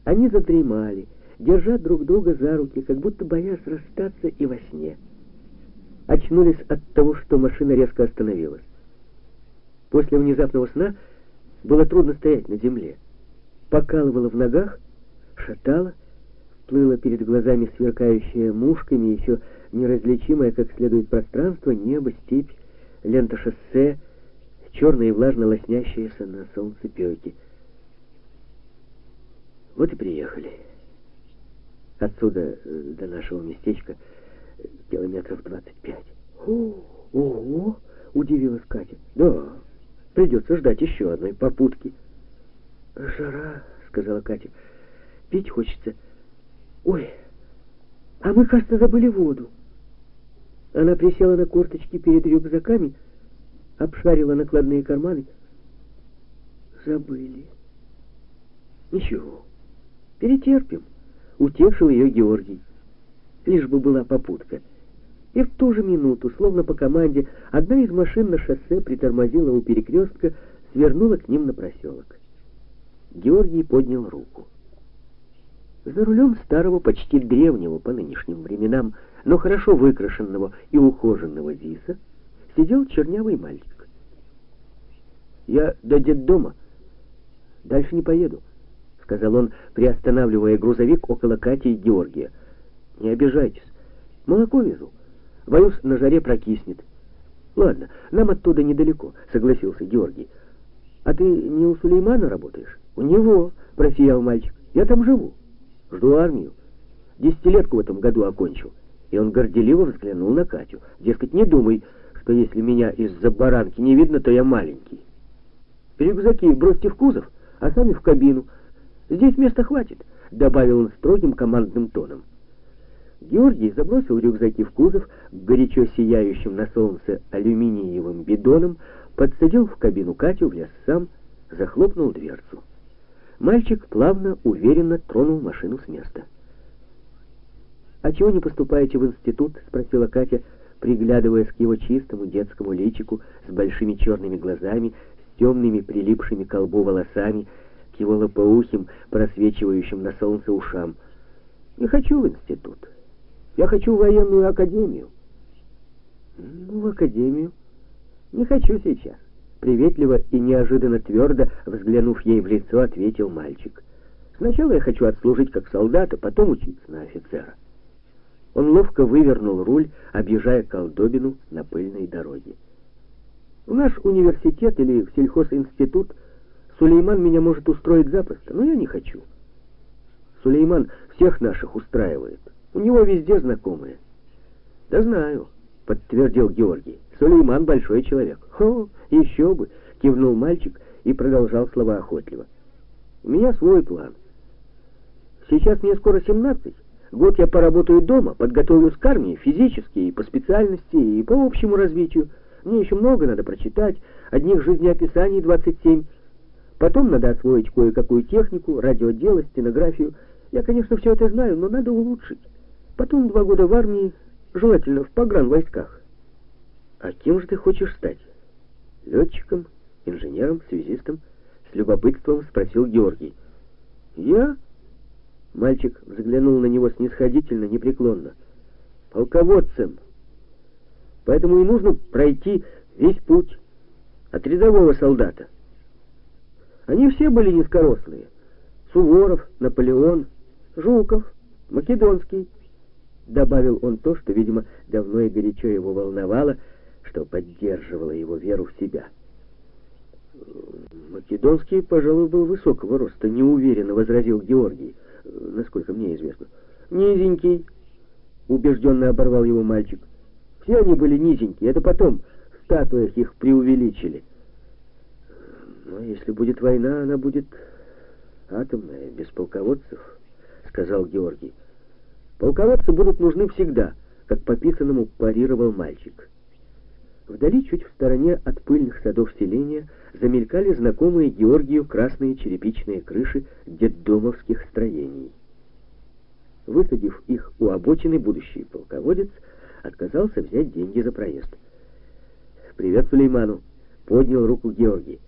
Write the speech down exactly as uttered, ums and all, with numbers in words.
Они задремали, держа друг друга за руки, как будто боясь расстаться и во сне. Очнулись от того, что машина резко остановилась. После внезапного сна было трудно стоять на земле. Покалывало в ногах, шатало, плыло перед глазами сверкающее мушками, еще неразличимое как следует пространство, небо, степь, лента шоссе, черные и влажно лоснящиеся на солнце пеки. Вот и приехали. Отсюда до нашего местечка километров двадцать пять. Ого! Удивилась Катя. Да, придется ждать еще одной попутки. Жара, сказала Катя. Пить хочется. Ой, а мы, кажется, забыли воду. Она присела на корточки перед рюкзаками, обшарила накладные карманы. Забыли. Ничего, перетерпим. Утешил ее Георгий. Лишь бы была попутка. И в ту же минуту, словно по команде, одна из машин на шоссе притормозила у перекрестка, свернула к ним на проселок. Георгий поднял руку. За рулем старого, почти древнего по нынешним временам, но хорошо выкрашенного и ухоженного ЗИСа, сидел чернявый мальчик. «Я до детдома. Дальше не поеду», — сказал он, приостанавливая грузовик около Кати и Георгия. «Не обижайтесь. Молоко везу. Боюсь, на жаре прокиснет». «Ладно, нам оттуда недалеко», — согласился Георгий. «А ты не у Сулеймана работаешь?» «У него», — просиял мальчик. «Я там живу. Жду армию. Десятилетку в этом году окончил». И он горделиво взглянул на Катю. Дескать, не думай, что если меня из-за баранки не видно, то я маленький. «Рюкзаки бросьте в кузов, а сами в кабину. Здесь места хватит», — добавил он строгим командным тоном. Георгий забросил рюкзаки в кузов к горячо сияющим на солнце алюминиевым бидонам, подсадил в кабину Катю, влез сам, захлопнул дверцу. Мальчик плавно, уверенно тронул машину с места. «А чего не поступаете в институт?» — спросила Катя, приглядываясь к его чистому детскому личику с большими черными глазами, с темными прилипшими к лбу волосами, к его лопоухим, просвечивающим на солнце ушам. «Не хочу в институт. Я хочу в военную академию». «Ну, в академию. Не хочу сейчас», — приветливо и неожиданно твердо, взглянув ей в лицо, ответил мальчик. «Сначала я хочу отслужить как солдат, а потом учиться на офицера». Он ловко вывернул руль, объезжая колдобину на пыльной дороге. «В наш университет или в сельхозинститут Сулейман меня может устроить запросто, но я не хочу. Сулейман всех наших устраивает. У него везде знакомые». «Да знаю», — подтвердил Георгий. «Сулейман большой человек». «Хо, еще бы», — кивнул мальчик и продолжал слова охотливо. «У меня свой план. Сейчас мне скоро семнадцать. Год я поработаю дома, подготовлюсь к армии физически и по специальности, и по общему развитию. Мне еще много надо прочитать, одних жизнеописаний двадцать семь. Потом надо освоить кое-какую технику, радиодело, стенографию. Я, конечно, все это знаю, но надо улучшить. Потом два года в армии, желательно в погранвойсках». «А кем же ты хочешь стать? Летчиком, инженером, связистом?» — с любопытством спросил Георгий. «Я?» Мальчик взглянул на него снисходительно, непреклонно. «Полководцем. Поэтому и нужно пройти весь путь от рядового солдата. Они все были низкорослые. Суворов, Наполеон, Жуков, Македонский», — добавил он то, что, видимо, давно и горячо его волновало, что поддерживало его веру в себя. «Македонский, пожалуй, был высокого роста», — неуверенно возразил Георгий. «Насколько мне известно». «Низенький», — убежденно оборвал его мальчик. «Все они были низенькие, это потом в статуях их преувеличили». «Но если будет война, она будет атомная, без полководцев», — сказал Георгий. «Полководцы будут нужны всегда», — как по писанному парировал мальчик. Вдали, чуть в стороне от пыльных садов селения, замелькали знакомые Георгию красные черепичные крыши детдомовских строений. Высадив их у обочины, будущий полководец отказался взять деньги за проезд. «Привет Сулейману!» — поднял руку Георгий.